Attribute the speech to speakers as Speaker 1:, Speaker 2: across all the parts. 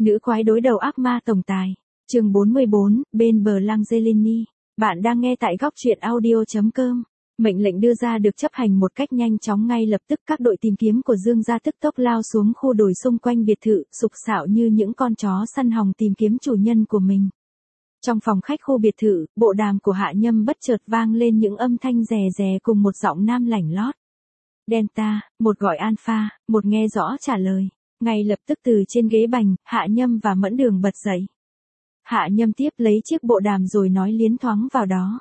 Speaker 1: Nữ quái đối đầu ác ma tổng tài. Chương 44, bên bờ Langelini. Bạn đang nghe tại góc truyện audio.com. Mệnh lệnh đưa ra được chấp hành một cách nhanh chóng, ngay lập tức các đội tìm kiếm của Dương gia tức tốc lao xuống khu đồi xung quanh biệt thự, sục sạo như những con chó săn hòng tìm kiếm chủ nhân của mình. Trong phòng khách khu biệt thự, bộ đàm của Hạ Nhâm bất chợt vang lên những âm thanh rè rè cùng một giọng nam lảnh lót. Delta, một gọi Alpha, một nghe rõ trả lời. Ngay lập tức từ trên ghế bành, Hạ Nhâm và Mẫn Đường bật dậy. Hạ Nhâm tiếp lấy chiếc bộ đàm rồi nói liến thoáng vào đó.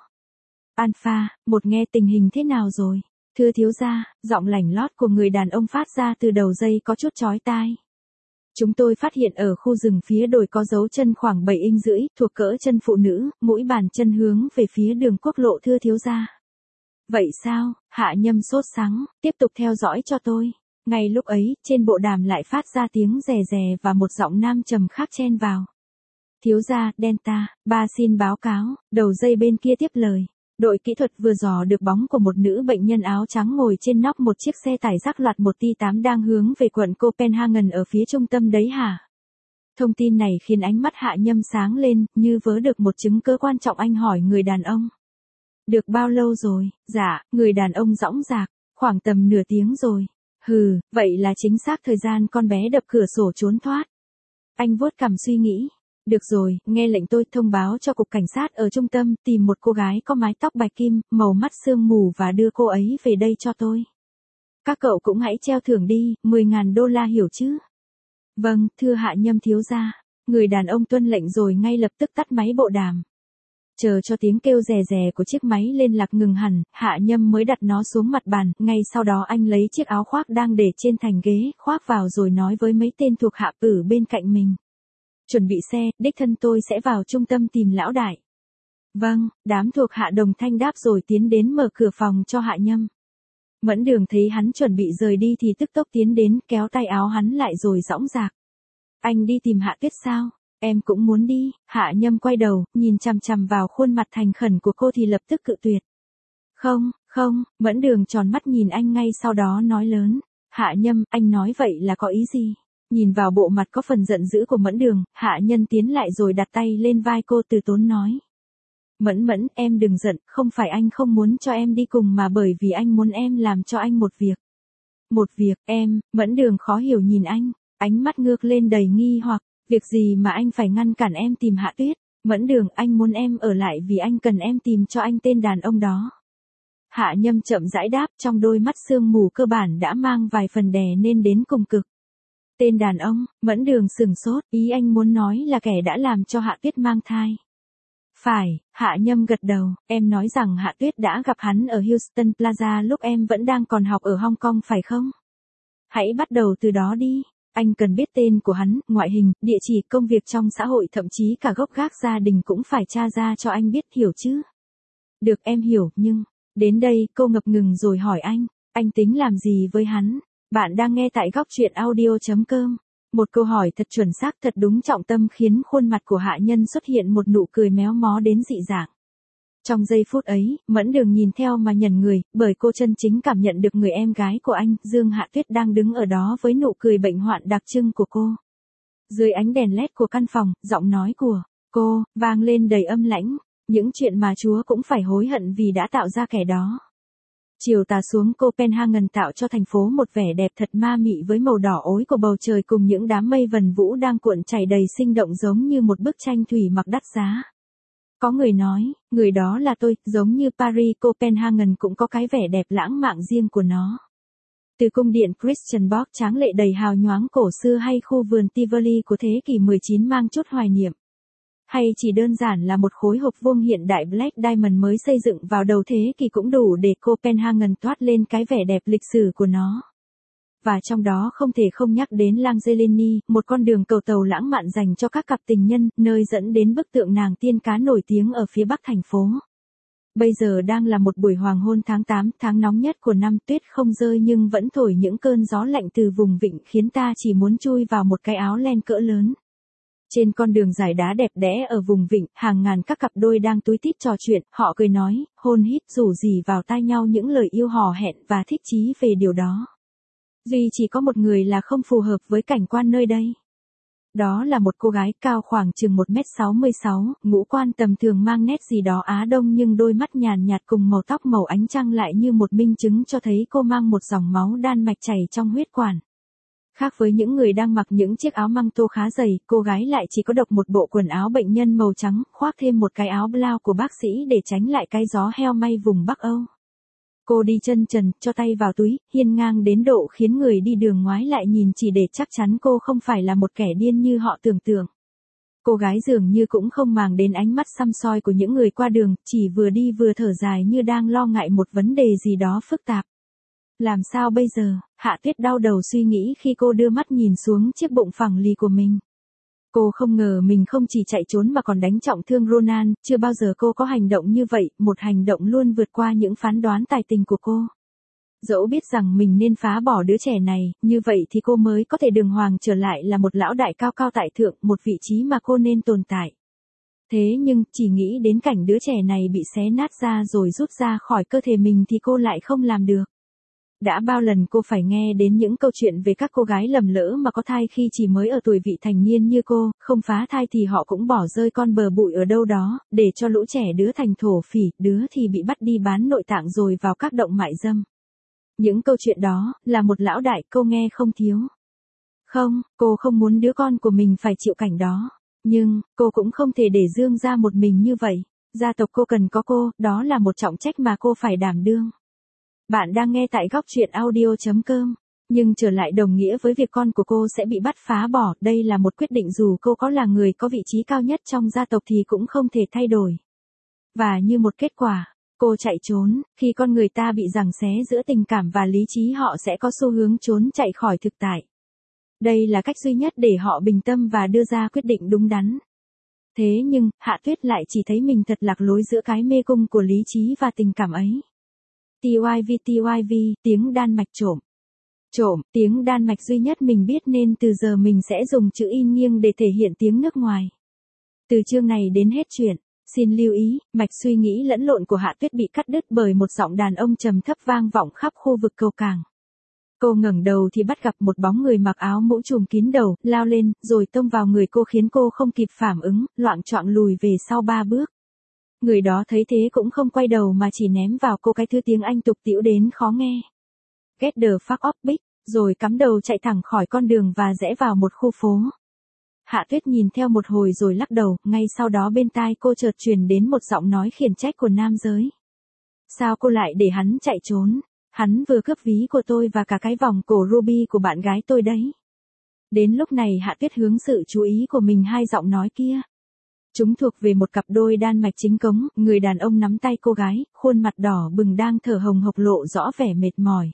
Speaker 1: Alpha, một nghe tình hình thế nào rồi? Thưa thiếu gia, giọng lảnh lót của người đàn ông phát ra từ đầu dây có chút chói tai. Chúng tôi phát hiện ở khu rừng phía đồi có dấu chân khoảng 7,5 inch, thuộc cỡ chân phụ nữ, mũi bàn chân hướng về phía đường quốc lộ, thưa thiếu gia. Vậy sao? Hạ Nhâm sốt sắng, tiếp tục theo dõi cho tôi. Ngay lúc ấy, trên bộ đàm lại phát ra tiếng rè rè và một giọng nam trầm khác chen vào. Thiếu gia, Delta, ba xin báo cáo, đầu dây bên kia tiếp lời. Đội kỹ thuật vừa dò được bóng của một nữ bệnh nhân áo trắng ngồi trên nóc một chiếc xe tải rắc loạt một T8 đang hướng về quận Copenhagen ở phía trung tâm đấy hả? Thông tin này khiến ánh mắt Hạ Nhâm sáng lên, như vớ được một chứng cứ quan trọng. Anh hỏi người đàn ông. Được bao lâu rồi? Dạ, người đàn ông dõng dạc, khoảng tầm nửa tiếng rồi. Hừ, vậy là chính xác thời gian con bé đập cửa sổ trốn thoát. Anh vuốt cằm suy nghĩ. Được rồi, nghe lệnh tôi, thông báo cho cục cảnh sát ở trung tâm, tìm một cô gái có mái tóc bạch kim, màu mắt sương mù và đưa cô ấy về đây cho tôi. Các cậu cũng hãy treo thưởng đi, $10.000 hiểu chứ? Vâng, thưa Hạ Nhâm thiếu gia. Người đàn ông tuân lệnh rồi ngay lập tức tắt máy bộ đàm. Chờ cho tiếng kêu rè rè của chiếc máy lên lạc ngừng hẳn, Hạ Nhâm mới đặt nó xuống mặt bàn, ngay sau đó anh lấy chiếc áo khoác đang để trên thành ghế, khoác vào rồi nói với mấy tên thuộc hạ ở bên cạnh mình. Chuẩn bị xe, đích thân tôi sẽ vào trung tâm tìm lão đại. Vâng, đám thuộc hạ đồng thanh đáp rồi tiến đến mở cửa phòng cho Hạ Nhâm. Mẫn Đường thấy hắn chuẩn bị rời đi thì tức tốc tiến đến, kéo tay áo hắn lại rồi dõng dạc. Anh đi tìm Hạ Tuyết sao? Em cũng muốn đi. Hạ Nhâm quay đầu, nhìn chằm chằm vào khuôn mặt thành khẩn của cô thì lập tức cự tuyệt. Không, Mẫn Đường tròn mắt nhìn anh, ngay sau đó nói lớn. Hạ Nhâm, anh nói vậy là có ý gì? Nhìn vào bộ mặt có phần giận dữ của Mẫn Đường, Hạ Nhân tiến lại rồi đặt tay lên vai cô, từ tốn nói. Mẫn, em đừng giận, không phải anh không muốn cho em đi cùng mà bởi vì anh muốn em làm cho anh một việc. Một việc, em? Mẫn Đường khó hiểu nhìn anh, ánh mắt ngước lên đầy nghi hoặc. Việc gì mà anh phải ngăn cản em tìm Hạ Tuyết? Mẫn Đường, anh muốn em ở lại vì anh cần em tìm cho anh tên đàn ông đó. Hạ Nhâm chậm rãi đáp, trong đôi mắt sương mù cơ bản đã mang vài phần đè nên đến cùng cực. Tên đàn ông? Mẫn Đường sừng sốt, ý anh muốn nói là kẻ đã làm cho Hạ Tuyết mang thai. Phải, Hạ Nhâm gật đầu, em nói rằng Hạ Tuyết đã gặp hắn ở Houston Plaza lúc em vẫn đang còn học ở Hong Kong phải không? Hãy bắt đầu từ đó đi. Anh cần biết tên của hắn, ngoại hình, địa chỉ, công việc trong xã hội, thậm chí cả gốc gác gia đình cũng phải tra ra cho anh biết, hiểu chứ? Được, em hiểu, nhưng... Đến đây, cô ngập ngừng rồi hỏi anh tính làm gì với hắn? Bạn đang nghe tại góc truyện audio.com. Một câu hỏi thật chuẩn xác, thật đúng trọng tâm khiến khuôn mặt của Hạ Nhân xuất hiện một nụ cười méo mó đến dị dạng. Trong giây phút ấy, Mẫn Đường nhìn theo mà nhẩn người, bởi cô chân chính cảm nhận được người em gái của anh, Dương Hạ Tuyết đang đứng ở đó với nụ cười bệnh hoạn đặc trưng của cô. Dưới ánh đèn led của căn phòng, giọng nói của cô vang lên đầy âm lãnh, những chuyện mà Chúa cũng phải hối hận vì đã tạo ra kẻ đó. Chiều tà xuống Copenhagen tạo cho thành phố một vẻ đẹp thật ma mị với màu đỏ ối của bầu trời cùng những đám mây vần vũ đang cuộn chảy đầy sinh động giống như một bức tranh thủy mặc đắt giá. Có người nói, người đó là tôi, giống như Paris, Copenhagen cũng có cái vẻ đẹp lãng mạn riêng của nó. Từ cung điện Christiansborg tráng lệ đầy hào nhoáng cổ xưa hay khu vườn Tivoli của thế kỷ 19 mang chút hoài niệm. Hay chỉ đơn giản là một khối hộp vuông hiện đại Black Diamond mới xây dựng vào đầu thế kỷ cũng đủ để Copenhagen toát lên cái vẻ đẹp lịch sử của nó. Và trong đó không thể không nhắc đến Langelini, một con đường cầu tàu lãng mạn dành cho các cặp tình nhân, nơi dẫn đến bức tượng nàng tiên cá nổi tiếng ở phía bắc thành phố. Bây giờ đang là một buổi hoàng hôn tháng 8, tháng nóng nhất của năm, tuyết không rơi nhưng vẫn thổi những cơn gió lạnh từ vùng vịnh khiến ta chỉ muốn chui vào một cái áo len cỡ lớn. Trên con đường dài đá đẹp đẽ ở vùng vịnh, hàng ngàn các cặp đôi đang túi tít trò chuyện, họ cười nói, hôn hít rủ rỉ vào tai nhau những lời yêu hò hẹn và thích chí về điều đó. Duy chỉ có một người là không phù hợp với cảnh quan nơi đây. Đó là một cô gái cao khoảng chừng 1m66, ngũ quan tầm thường mang nét gì đó Á Đông nhưng đôi mắt nhàn nhạt cùng màu tóc màu ánh trăng lại như một minh chứng cho thấy cô mang một dòng máu Đan Mạch chảy trong huyết quản. Khác với những người đang mặc những chiếc áo măng tô khá dày, cô gái lại chỉ có độc một bộ quần áo bệnh nhân màu trắng, khoác thêm một cái áo blau của bác sĩ để tránh lại cái gió heo may vùng Bắc Âu. Cô đi chân trần, cho tay vào túi, hiên ngang đến độ khiến người đi đường ngoái lại nhìn chỉ để chắc chắn cô không phải là một kẻ điên như họ tưởng tượng. Cô gái dường như cũng không màng đến ánh mắt săm soi của những người qua đường, chỉ vừa đi vừa thở dài như đang lo ngại một vấn đề gì đó phức tạp. Làm sao bây giờ? Hạ Tuyết đau đầu suy nghĩ khi cô đưa mắt nhìn xuống chiếc bụng phẳng lì của mình. Cô không ngờ mình không chỉ chạy trốn mà còn đánh trọng thương Ronan, chưa bao giờ cô có hành động như vậy, một hành động luôn vượt qua những phán đoán tài tình của cô. Dẫu biết rằng mình nên phá bỏ đứa trẻ này, như vậy thì cô mới có thể đường hoàng trở lại là một lão đại cao cao tại thượng, một vị trí mà cô nên tồn tại. Thế nhưng, chỉ nghĩ đến cảnh đứa trẻ này bị xé nát ra rồi rút ra khỏi cơ thể mình thì cô lại không làm được. Đã bao lần cô phải nghe đến những câu chuyện về các cô gái lầm lỡ mà có thai khi chỉ mới ở tuổi vị thành niên như cô, không phá thai thì họ cũng bỏ rơi con bờ bụi ở đâu đó, để cho lũ trẻ đứa thành thổ phỉ, đứa thì bị bắt đi bán nội tạng rồi vào các động mại dâm. Những câu chuyện đó, là một lão đại cô nghe không thiếu. Không, cô không muốn đứa con của mình phải chịu cảnh đó. Nhưng, cô cũng không thể để Dương ra một mình như vậy. Gia tộc cô cần có cô, đó là một trọng trách mà cô phải đảm đương. Bạn đang nghe tại góc truyện audio.com. Nhưng trở lại đồng nghĩa với việc con của cô sẽ bị bắt phá bỏ, đây là một quyết định dù cô có là người có vị trí cao nhất trong gia tộc thì cũng không thể thay đổi. Và như một kết quả, cô chạy trốn, khi con người ta bị giằng xé giữa tình cảm và lý trí họ sẽ có xu hướng trốn chạy khỏi thực tại. Đây là cách duy nhất để họ bình tâm và đưa ra quyết định đúng đắn. Thế nhưng, Hạ Tuyết lại chỉ thấy mình thật lạc lối giữa cái mê cung của lý trí và tình cảm ấy. TYV, tiếng Đan Mạch trộm. Trộm, tiếng Đan Mạch duy nhất mình biết nên từ giờ mình sẽ dùng chữ in nghiêng để thể hiện tiếng nước ngoài. Từ chương này đến hết chuyện, xin lưu ý, mạch suy nghĩ lẫn lộn của Hạ Tuyết bị cắt đứt bởi một giọng đàn ông trầm thấp vang vọng khắp khu vực cầu cảng. Cô ngẩng đầu thì bắt gặp một bóng người mặc áo mũ trùm kín đầu, lao lên, rồi tông vào người cô khiến cô không kịp phản ứng, loạng choạng lùi về sau 3 bước. Người đó thấy thế cũng không quay đầu mà chỉ ném vào cô cái thứ tiếng Anh tục tĩu đến khó nghe. Get the fuck off bitch, rồi cắm đầu chạy thẳng khỏi con đường và rẽ vào một khu phố. Hạ Tuyết nhìn theo một hồi rồi lắc đầu, ngay sau đó bên tai cô chợt truyền đến một giọng nói khiển trách của nam giới. Sao cô lại để hắn chạy trốn? Hắn vừa cướp ví của tôi và cả cái vòng cổ ruby của bạn gái tôi đấy. Đến lúc này Hạ Tuyết hướng sự chú ý của mình hai giọng nói kia. Chúng thuộc về một cặp đôi Đan Mạch chính cống, người đàn ông nắm tay cô gái, khuôn mặt đỏ bừng đang thở hồng hộc lộ rõ vẻ mệt mỏi.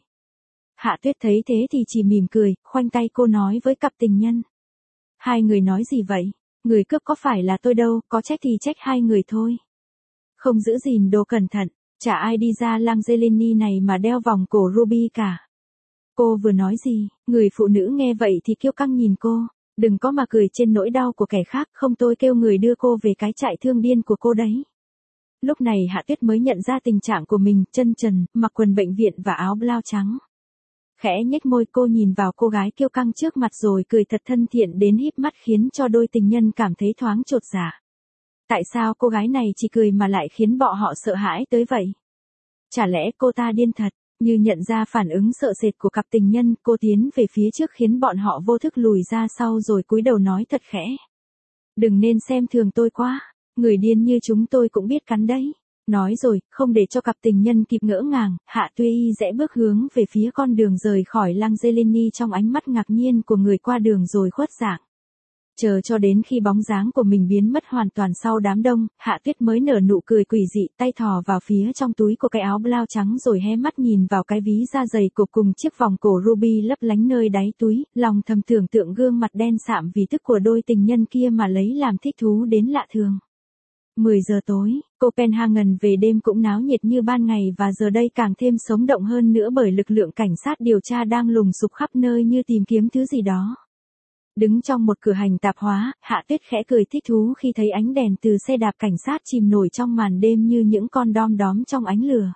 Speaker 1: Hạ Tuyết thấy thế thì chỉ mỉm cười, khoanh tay cô nói với cặp tình nhân. Hai người nói gì vậy? Người cướp có phải là tôi đâu, có trách thì trách hai người thôi. Không giữ gìn đồ cẩn thận, chả ai đi ra Langelini này mà đeo vòng cổ ruby cả. Cô vừa nói gì? Người phụ nữ nghe vậy thì kiêu căng nhìn cô. Đừng có mà cười trên nỗi đau của kẻ khác, không tôi kêu người đưa cô về cái trại thương điên của cô đấy. Lúc này Hạ Tuyết mới nhận ra tình trạng của mình, chân trần, mặc quần bệnh viện và áo blau trắng. Khẽ nhếch môi cô nhìn vào cô gái kiêu căng trước mặt rồi cười thật thân thiện đến híp mắt khiến cho đôi tình nhân cảm thấy thoáng chột dạ. Tại sao cô gái này chỉ cười mà lại khiến bọn họ sợ hãi tới vậy? Chả lẽ cô ta điên thật? Như nhận ra phản ứng sợ sệt của cặp tình nhân, cô tiến về phía trước khiến bọn họ vô thức lùi ra sau rồi cúi đầu nói thật khẽ. Đừng nên xem thường tôi quá, người điên như chúng tôi cũng biết cắn đấy. Nói rồi, không để cho cặp tình nhân kịp ngỡ ngàng, Hạ Tuy rẽ bước hướng về phía con đường rời khỏi Langelini trong ánh mắt ngạc nhiên của người qua đường rồi khuất dạng. Chờ cho đến khi bóng dáng của mình biến mất hoàn toàn sau đám đông, Hạ Tuyết mới nở nụ cười quỷ dị, tay thò vào phía trong túi của cái áo blau trắng rồi hé mắt nhìn vào cái ví da dày cộp cùng chiếc vòng cổ ruby lấp lánh nơi đáy túi, lòng thầm tưởng tượng gương mặt đen sạm vì tức của đôi tình nhân kia mà lấy làm thích thú đến lạ thường. 10 giờ tối, Copenhagen về đêm cũng náo nhiệt như ban ngày và giờ đây càng thêm sống động hơn nữa bởi lực lượng cảnh sát điều tra đang lùng sục khắp nơi như tìm kiếm thứ gì đó. Đứng trong một cửa hàng tạp hóa, Hạ Tuyết khẽ cười thích thú khi thấy ánh đèn từ xe đạp cảnh sát chìm nổi trong màn đêm như những con đom đóm trong ánh lửa.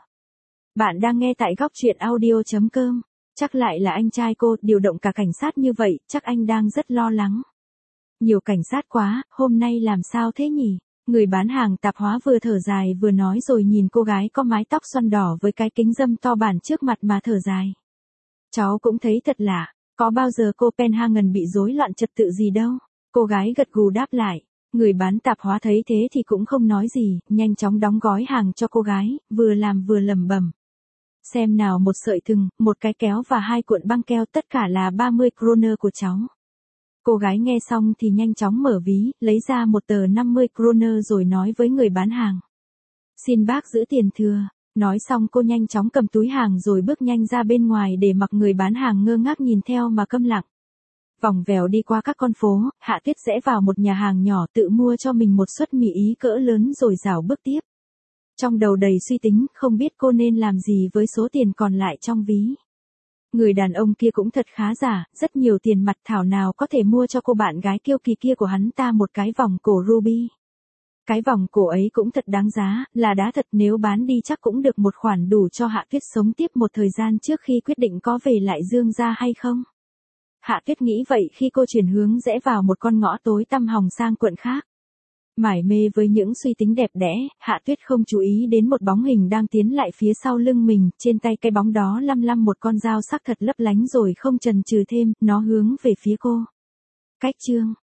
Speaker 1: Bạn đang nghe tại góc truyện audio.com. Chắc lại là anh trai cô, điều động cả cảnh sát như vậy, chắc anh đang rất lo lắng. Nhiều cảnh sát quá, hôm nay làm sao thế nhỉ? Người bán hàng tạp hóa vừa thở dài vừa nói rồi nhìn cô gái có mái tóc xoăn đỏ với cái kính râm to bản trước mặt mà thở dài. Cháu cũng thấy thật lạ, có bao giờ Copenhagen bị rối loạn trật tự gì đâu. Cô gái gật gù đáp lại. Người bán tạp hóa thấy thế thì cũng không nói gì, nhanh chóng đóng gói hàng cho cô gái, vừa làm vừa lẩm bẩm. Xem nào, một sợi thừng, một cái kéo và 2 cuộn băng keo, tất cả là 30 kroner của cháu. Cô gái nghe xong thì nhanh chóng mở ví, lấy ra một tờ 50 kroner rồi nói với người bán hàng. Xin bác giữ tiền thừa. Nói xong cô nhanh chóng cầm túi hàng rồi bước nhanh ra bên ngoài để mặc người bán hàng ngơ ngác nhìn theo mà câm lặng. Vòng vèo đi qua các con phố, Hạ Tuyết rẽ vào một nhà hàng nhỏ tự mua cho mình một suất mì Ý cỡ lớn rồi rảo bước tiếp. Trong đầu đầy suy tính, không biết cô nên làm gì với số tiền còn lại trong ví. Người đàn ông kia cũng thật khá giả, rất nhiều tiền mặt, thảo nào có thể mua cho cô bạn gái kiêu kỳ kia của hắn ta một cái vòng cổ ruby. Cái vòng cổ ấy cũng thật đáng giá, là đá thật, nếu bán đi chắc cũng được một khoản đủ cho Hạ Tuyết sống tiếp một thời gian trước khi quyết định có về lại Dương gia hay không. Hạ Tuyết nghĩ vậy khi cô chuyển hướng rẽ vào một con ngõ tối tăm hòng sang quận khác. Mải mê với những suy tính đẹp đẽ, Hạ Tuyết không chú ý đến một bóng hình đang tiến lại phía sau lưng mình, trên tay cái bóng đó lăm lăm một con dao sắc thật lấp lánh rồi không chần chừ thêm, nó hướng về phía cô. Cách chương